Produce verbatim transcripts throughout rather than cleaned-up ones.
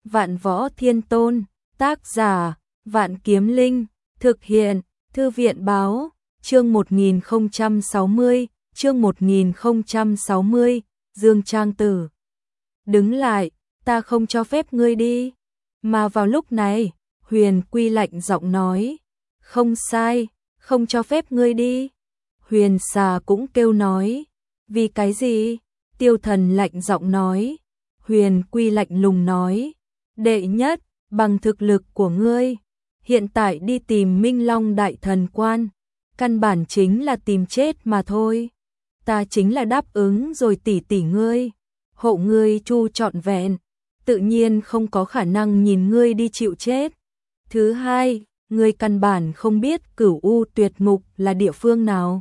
Vạn Võ Thiên Tôn, tác giả, Vạn Kiếm Linh, thực hiện, Thư viện báo, chương một nghìn không trăm sáu mươi, chương một nghìn không trăm sáu mươi, Dương Trang Tử. Đứng lại, ta không cho phép ngươi đi. Mà vào lúc này, Huyền Quy lạnh giọng nói, không sai, không cho phép ngươi đi. Huyền Xà cũng kêu nói, vì cái gì? Tiêu Thần lạnh giọng nói. Huyền Quy lạnh lùng nói, đệ nhất, bằng thực lực của ngươi, hiện tại đi tìm Minh Long Đại Thần Quan, căn bản chính là tìm chết mà thôi. Ta chính là đáp ứng rồi tỷ tỷ ngươi, hộ ngươi chu trọn vẹn, tự nhiên không có khả năng nhìn ngươi đi chịu chết. Thứ hai, ngươi căn bản không biết Cửu U Tuyệt Ngục là địa phương nào.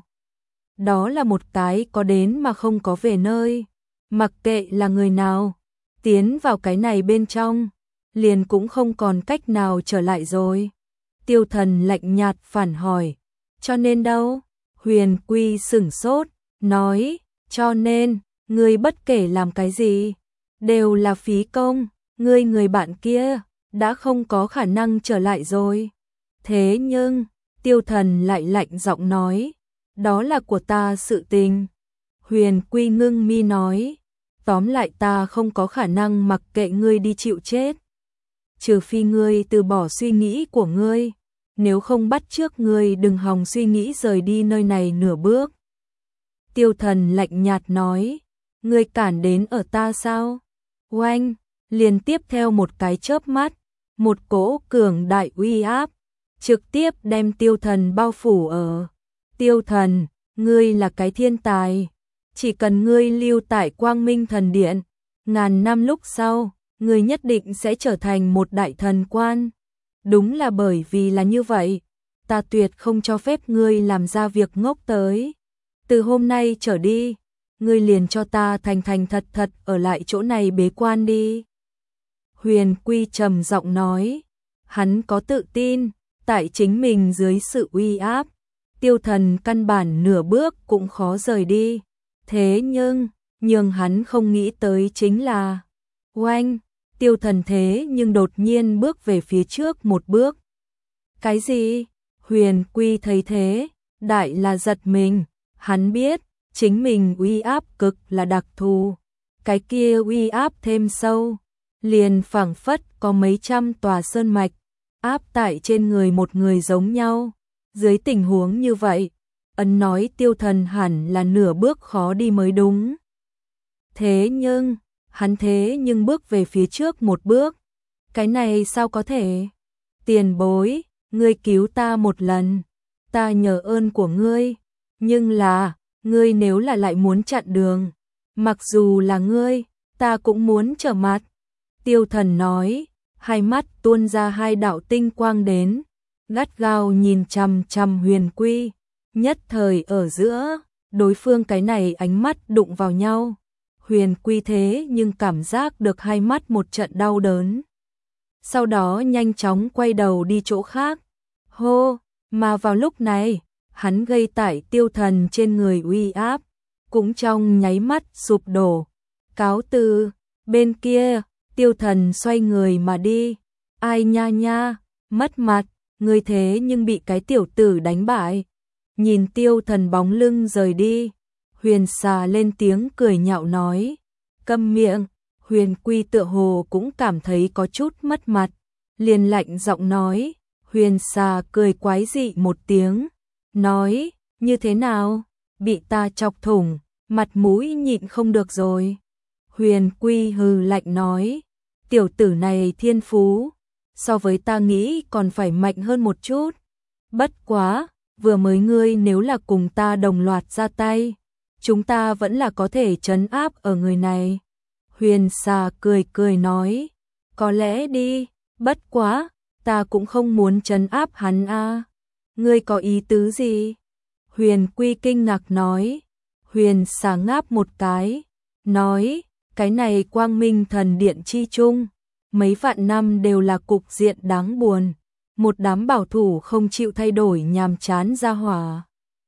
Đó là một cái có đến mà không có về nơi, mặc kệ là người nào, tiến vào cái này bên trong, liền cũng không còn cách nào trở lại rồi. Tiêu Thần lạnh nhạt phản hỏi, cho nên đâu? Huyền Quy sửng sốt, nói, cho nên, ngươi bất kể làm cái gì, đều là phí công, ngươi người bạn kia, đã không có khả năng trở lại rồi. Thế nhưng, Tiêu Thần lại lạnh giọng nói, đó là của ta sự tình. Huyền Quy ngưng mi nói, tóm lại ta không có khả năng mặc kệ ngươi đi chịu chết. Trừ phi ngươi từ bỏ suy nghĩ của ngươi, nếu không bắt trước ngươi đừng hòng suy nghĩ rời đi nơi này nửa bước. Tiêu Thần lạnh nhạt nói, ngươi cản đến ở ta sao? Oanh, liền tiếp theo một cái chớp mắt, một cỗ cường đại uy áp, trực tiếp đem Tiêu Thần bao phủ ở. Tiêu Thần, ngươi là cái thiên tài, chỉ cần ngươi lưu tại Quang Minh Thần Điện, ngàn năm lúc sau, ngươi nhất định sẽ trở thành một đại thần quan. Đúng là bởi vì là như vậy, ta tuyệt không cho phép ngươi làm ra việc ngốc tới. Từ hôm nay trở đi, ngươi liền cho ta thành thành thật thật ở lại chỗ này bế quan đi. Huyền Quy trầm giọng nói, hắn có tự tin, tại chính mình dưới sự uy áp, Tiêu Thần căn bản nửa bước cũng khó rời đi. Thế nhưng, nhưng hắn không nghĩ tới chính là, oanh, Tiêu Thần thế nhưng đột nhiên bước về phía trước một bước. Cái gì? Huyền Quy thấy thế, đại là giật mình, hắn biết, chính mình uy áp cực là đặc thù. Cái kia uy áp thêm sâu, liền phảng phất có mấy trăm tòa sơn mạch, áp tại trên người một người giống nhau. Dưới tình huống như vậy, ấn nói Tiêu Thần hẳn là nửa bước khó đi mới đúng. Thế nhưng, hắn thế nhưng bước về phía trước một bước. Cái này sao có thể? Tiền bối, ngươi cứu ta một lần, ta nhờ ơn của ngươi. Nhưng là, ngươi nếu là lại muốn chặn đường, mặc dù là ngươi, ta cũng muốn trở mặt. Tiêu Thần nói, hai mắt tuôn ra hai đạo tinh quang đến, gắt gao nhìn chằm chằm Huyền Quy. Nhất thời ở giữa, đối phương cái này ánh mắt đụng vào nhau. Huyền Quy thế nhưng cảm giác được hai mắt một trận đau đớn. Sau đó nhanh chóng quay đầu đi chỗ khác. Hô, mà vào lúc này, hắn gây tại Tiêu Thần trên người uy áp, cũng trong nháy mắt sụp đổ. Cáo từ, bên kia, Tiêu Thần xoay người mà đi. Ai nha nha, mất mặt, người thế nhưng bị cái tiểu tử đánh bại. Nhìn Tiêu Thần bóng lưng rời đi, Huyền Xà lên tiếng cười nhạo nói, câm miệng. Huyền Quy tựa hồ cũng cảm thấy có chút mất mặt, liền lạnh giọng nói. Huyền Xà cười quái dị một tiếng, nói, như thế nào, bị ta chọc thủng, mặt mũi nhịn không được rồi. Huyền Quy hừ lạnh nói, tiểu tử này thiên phú, so với ta nghĩ còn phải mạnh hơn một chút. Bất quá, vừa mới ngươi nếu là cùng ta đồng loạt ra tay, chúng ta vẫn là có thể trấn áp ở người này. Huyền Xà cười cười nói, có lẽ đi, bất quá, ta cũng không muốn trấn áp hắn a. Ngươi có ý tứ gì? Huyền Quy kinh ngạc nói. Huyền Xà ngáp một cái, nói, cái này Quang Minh Thần Điện chi chung, mấy vạn năm đều là cục diện đáng buồn, một đám bảo thủ không chịu thay đổi nhàm chán ra hỏa.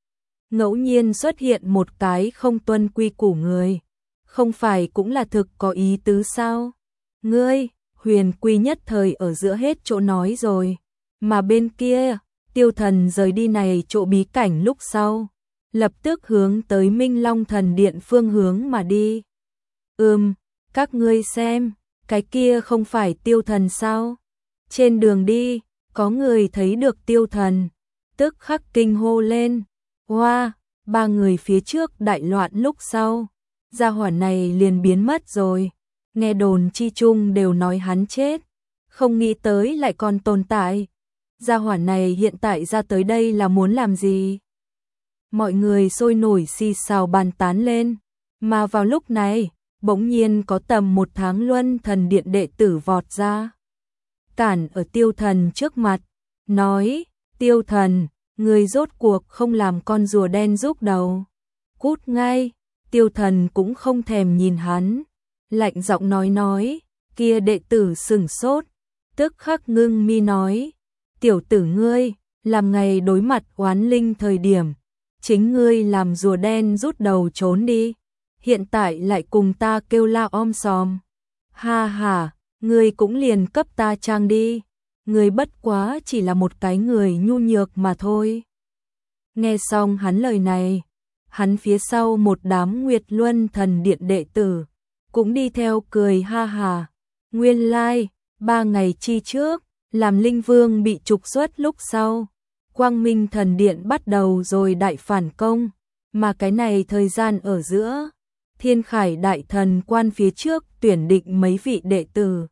Ngẫu nhiên xuất hiện một cái không tuân quy củ người, không phải cũng là thực có ý tứ sao? Ngươi, Huyền Quy nhất thời ở giữa hết chỗ nói rồi, mà bên kia, Tiêu Thần rời đi này chỗ bí cảnh lúc sau, lập tức hướng tới Minh Long Thần Điện phương hướng mà đi. Ừm, các ngươi xem, cái kia không phải Tiêu Thần sao? Trên đường đi, có người thấy được Tiêu Thần, tức khắc kinh hô lên. Hoa, wow, ba người phía trước đại loạn lúc sau, gia hỏa này liền biến mất rồi. Nghe đồn chi chung đều nói hắn chết, không nghĩ tới lại còn tồn tại. Gia hỏa này hiện tại ra tới đây là muốn làm gì? Mọi người sôi nổi xì xào bàn tán lên, mà vào lúc này, bỗng nhiên có tầm một tháng Luân Thần Điện đệ tử vọt ra, cản ở Tiêu Thần trước mặt, nói: Tiêu Thần, người rốt cuộc không làm con rùa đen rúc đầu, cút ngay. Tiêu Thần cũng không thèm nhìn hắn, lạnh giọng nói nói. Kia đệ tử sửng sốt, tức khắc ngưng mi nói: tiểu tử ngươi, làm ngày đối mặt oán linh thời điểm, chính ngươi làm rùa đen rút đầu trốn đi, hiện tại lại cùng ta kêu la om sòm. Ha ha, ngươi cũng liền cấp ta trang đi, ngươi bất quá chỉ là một cái người nhu nhược mà thôi. Nghe xong hắn lời này, hắn phía sau một đám Nguyệt Luân Thần Điện đệ tử cũng đi theo cười ha ha. Nguyên lai, like, ba ngày chi trước, làm Linh Vương bị trục xuất lúc sau, Quang Minh Thần Điện bắt đầu rồi đại phản công, mà cái này thời gian ở giữa, Thiên Khải Đại Thần Quan phía trước tuyển định mấy vị đệ tử.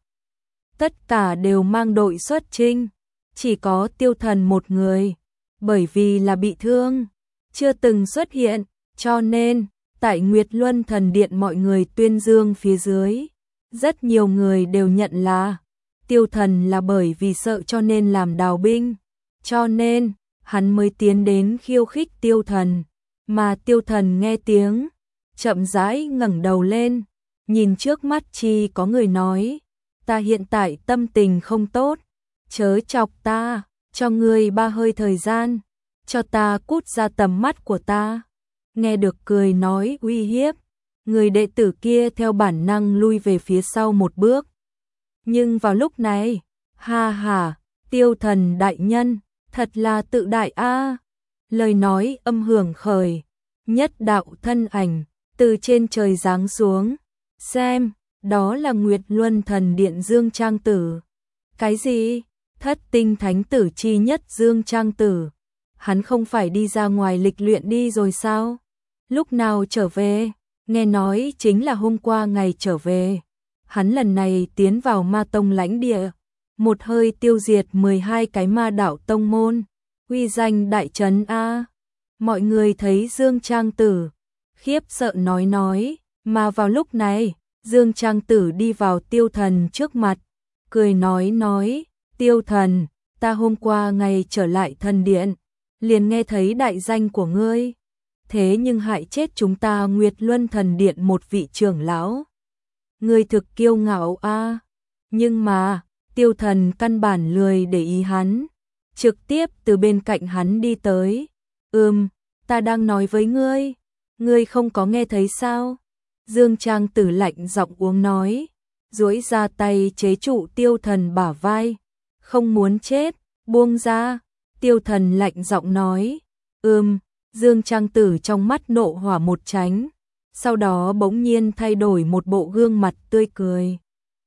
Tất cả đều mang đội xuất chinh, chỉ có Tiêu Thần một người, bởi vì là bị thương, chưa từng xuất hiện, cho nên, tại Nguyệt Luân Thần Điện mọi người tuyên dương phía dưới, rất nhiều người đều nhận là Tiêu Thần là bởi vì sợ cho nên làm đào binh, cho nên hắn mới tiến đến khiêu khích Tiêu Thần, mà Tiêu Thần nghe tiếng, chậm rãi ngẩng đầu lên, nhìn trước mắt chi có người nói: ta hiện tại tâm tình không tốt, chớ chọc ta, cho ngươi ba hơi thời gian, cho ta cút ra tầm mắt của ta. Nghe được cười nói uy hiếp, người đệ tử kia theo bản năng lui về phía sau một bước. Nhưng vào lúc này, ha ha, Tiêu Thần đại nhân, thật là tự đại a. Lời nói âm hưởng khởi, nhất đạo thân ảnh từ trên trời giáng xuống. Xem, đó là Nguyệt Luân Thần Điện Dương Trang Tử. Cái gì? Thất tinh thánh tử chi nhất Dương Trang Tử. Hắn không phải đi ra ngoài lịch luyện đi rồi sao? Lúc nào trở về? Nghe nói chính là hôm qua ngày trở về. Hắn lần này tiến vào ma tông lãnh địa, một hơi tiêu diệt mười hai cái ma đạo tông môn, uy danh đại trấn a. Mọi người thấy Dương Trang Tử, khiếp sợ nói nói, mà vào lúc này, Dương Trang Tử đi vào Tiêu Thần trước mặt, cười nói nói: Tiêu Thần, ta hôm qua ngày trở lại thần điện, liền nghe thấy đại danh của ngươi, thế nhưng hại chết chúng ta Nguyệt Luân Thần Điện một vị trưởng lão. Ngươi thực kiêu ngạo a. Nhưng mà, Tiêu Thần căn bản lười để ý hắn, trực tiếp từ bên cạnh hắn đi tới. Ừm, ta đang nói với ngươi, ngươi không có nghe thấy sao? Dương Trang Tử lạnh giọng uống nói, duỗi ra tay chế trụ Tiêu Thần bả vai. Không muốn chết, buông ra. Tiêu Thần lạnh giọng nói. Ừm, Dương Trang Tử trong mắt nộ hỏa một tránh, sau đó bỗng nhiên thay đổi một bộ gương mặt tươi cười.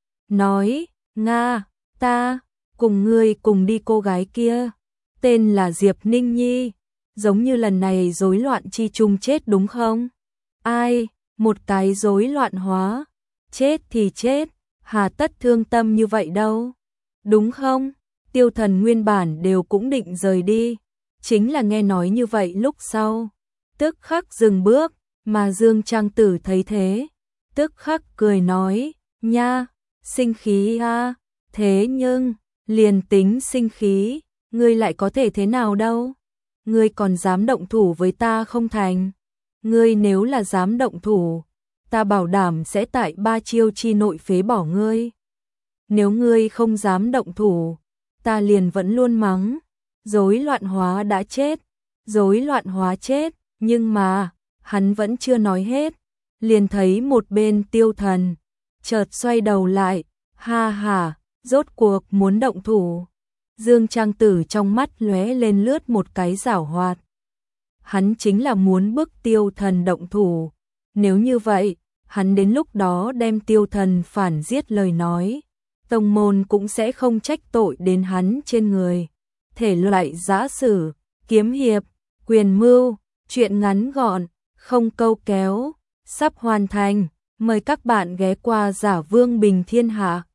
Nói, Nga, ta, cùng ngươi cùng đi cô gái kia, tên là Diệp Ninh Nhi, giống như lần này rối loạn chi chung chết đúng không? Ai, một cái rối loạn hóa, chết thì chết, hà tất thương tâm như vậy đâu, đúng không? Tiêu Thần nguyên bản đều cũng định rời đi, chính là nghe nói như vậy lúc sau, tức khắc dừng bước, mà Dương Trang Tử thấy thế, tức khắc cười nói, nha, sinh khí a, thế nhưng, liền tính sinh khí, ngươi lại có thể thế nào đâu, ngươi còn dám động thủ với ta không thành, ngươi nếu là dám động thủ, ta bảo đảm sẽ tại ba chiêu chi nội phế bỏ ngươi, nếu ngươi không dám động thủ, ta liền vẫn luôn mắng, rối loạn hóa đã chết, rối loạn hóa chết, nhưng mà, hắn vẫn chưa nói hết, liền thấy một bên Tiêu Thần, chợt xoay đầu lại, ha ha, rốt cuộc muốn động thủ. Dương Trang Tử trong mắt lóe lên lướt một cái giảo hoạt. Hắn chính là muốn bức Tiêu Thần động thủ. Nếu như vậy, hắn đến lúc đó đem Tiêu Thần phản giết lời nói, tông môn cũng sẽ không trách tội đến hắn trên người. Thể loại giã sử, kiếm hiệp, quyền mưu, truyện ngắn gọn, không câu kéo, sắp hoàn thành. Mời các bạn ghé qua Giả Vương Bình Thiên Hạ.